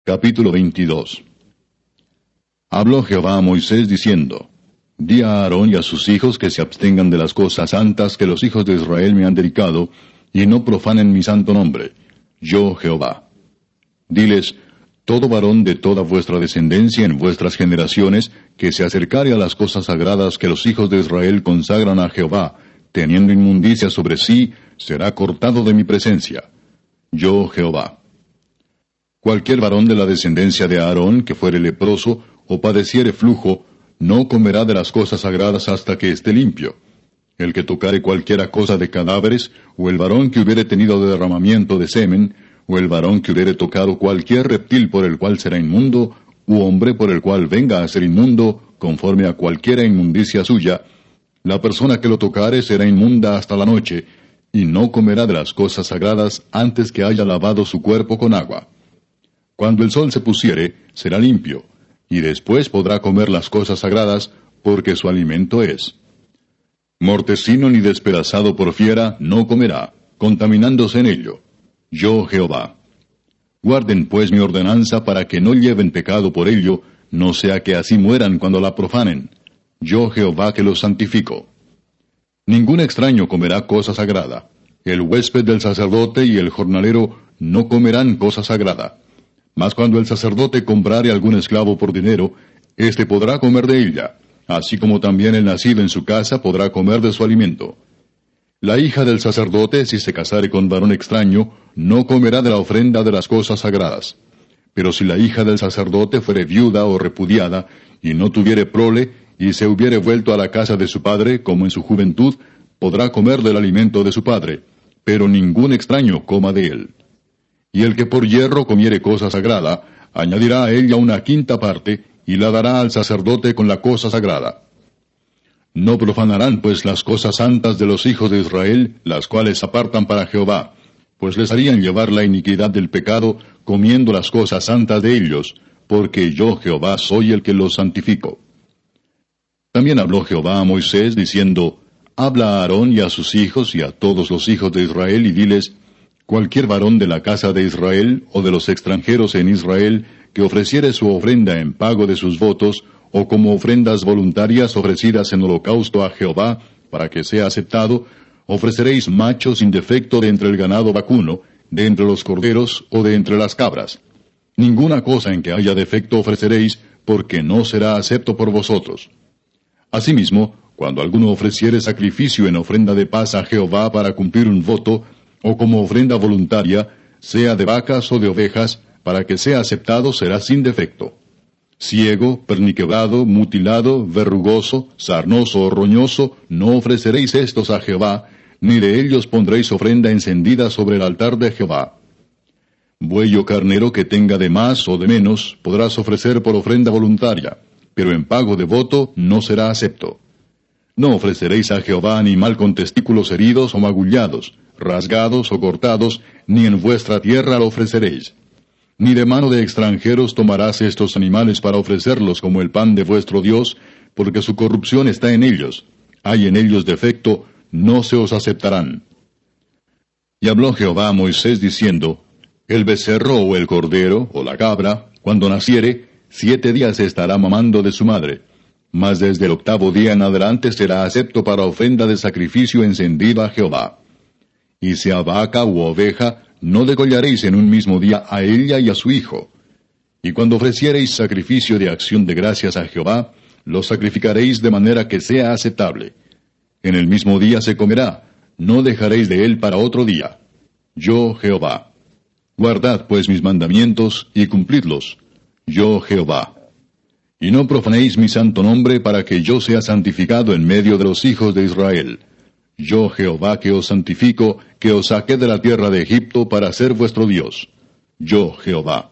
Capítulo 22. Habló Jehová a Moisés diciendo: Di a Aarón y a sus hijos que se abstengan de las cosas santas que los hijos de Israel me han dedicado, y no profanen mi santo nombre, yo Jehová. Diles: todo varón de toda vuestra descendencia en vuestras generaciones, que se acercare a las cosas sagradas que los hijos de Israel consagran a Jehová, teniendo inmundicia sobre sí, será cortado de mi presencia, yo Jehová. Cualquier varón de la descendencia de Aarón que fuere leproso o padeciere flujo, no comerá de las cosas sagradas hasta que esté limpio. El que tocare cualquiera cosa de cadáveres, o el varón que hubiere tenido derramamiento de semen, o el varón que hubiere tocado cualquier reptil por el cual será inmundo, u hombre por el cual venga a ser inmundo, conforme a cualquiera inmundicia suya, la persona que lo tocare será inmunda hasta la noche, y no comerá de las cosas sagradas antes que haya lavado su cuerpo con agua. Cuando el sol se pusiere, será limpio, y después podrá comer las cosas sagradas, porque su alimento es. Mortecino ni despedazado por fiera no comerá, contaminándose en ello. Yo Jehová. Guarden pues mi ordenanza para que no lleven pecado por ello, no sea que así mueran cuando la profanen. Yo Jehová que los santifico. Ningún extraño comerá cosa sagrada. El huésped del sacerdote y el jornalero no comerán cosa sagrada. Mas cuando el sacerdote comprare algún esclavo por dinero, éste podrá comer de ella, así como también el nacido en su casa podrá comer de su alimento. La hija del sacerdote, si se casare con varón extraño, no comerá de la ofrenda de las cosas sagradas. Pero si la hija del sacerdote fuere viuda o repudiada, y no tuviere prole, y se hubiere vuelto a la casa de su padre, como en su juventud, podrá comer del alimento de su padre, pero ningún extraño coma de él. Y el que por hierro comiere cosa sagrada, añadirá a ella una quinta parte, y la dará al sacerdote con la cosa sagrada. No profanarán pues las cosas santas de los hijos de Israel, las cuales apartan para Jehová, pues les harían llevar la iniquidad del pecado, comiendo las cosas santas de ellos, porque yo Jehová soy el que los santifico. También habló Jehová a Moisés, diciendo: Habla a Aarón y a sus hijos y a todos los hijos de Israel, y diles: Cualquier varón de la casa de Israel, o de los extranjeros en Israel, que ofreciere su ofrenda en pago de sus votos, o como ofrendas voluntarias ofrecidas en holocausto a Jehová, para que sea aceptado, ofreceréis machos sin defecto de entre el ganado vacuno, de entre los corderos, o de entre las cabras. Ninguna cosa en que haya defecto ofreceréis, porque no será acepto por vosotros. Asimismo, cuando alguno ofreciere sacrificio en ofrenda de paz a Jehová para cumplir un voto, o como ofrenda voluntaria, sea de vacas o de ovejas, para que sea aceptado será sin defecto. Ciego, perniquebrado, mutilado, verrugoso, sarnoso o roñoso, no ofreceréis estos a Jehová, ni de ellos pondréis ofrenda encendida sobre el altar de Jehová. Buey o carnero que tenga de más o de menos, podrás ofrecer por ofrenda voluntaria, pero en pago de voto no será acepto. No ofreceréis a Jehová animal con testículos heridos o magullados, rasgados o cortados, ni en vuestra tierra lo ofreceréis. Ni de mano de extranjeros tomarás estos animales para ofrecerlos como el pan de vuestro Dios, porque su corrupción está en ellos. Hay en ellos defecto, no se os aceptarán. Y habló Jehová a Moisés diciendo: El becerro o el cordero o la cabra, cuando naciere, 7 días estará mamando de su madre. Mas desde el 8º día en adelante será acepto para ofrenda de sacrificio encendido a Jehová. Y sea vaca u oveja, no degollaréis en un mismo día a ella y a su hijo. Y cuando ofreciereis sacrificio de acción de gracias a Jehová, lo sacrificaréis de manera que sea aceptable. En el mismo día se comerá, no dejaréis de él para otro día. Yo Jehová. Guardad pues mis mandamientos y cumplidlos. Yo Jehová. Y no profanéis mi santo nombre para que yo sea santificado en medio de los hijos de Israel. Yo Jehová que os santifico, que os saqué de la tierra de Egipto para ser vuestro Dios. Yo Jehová.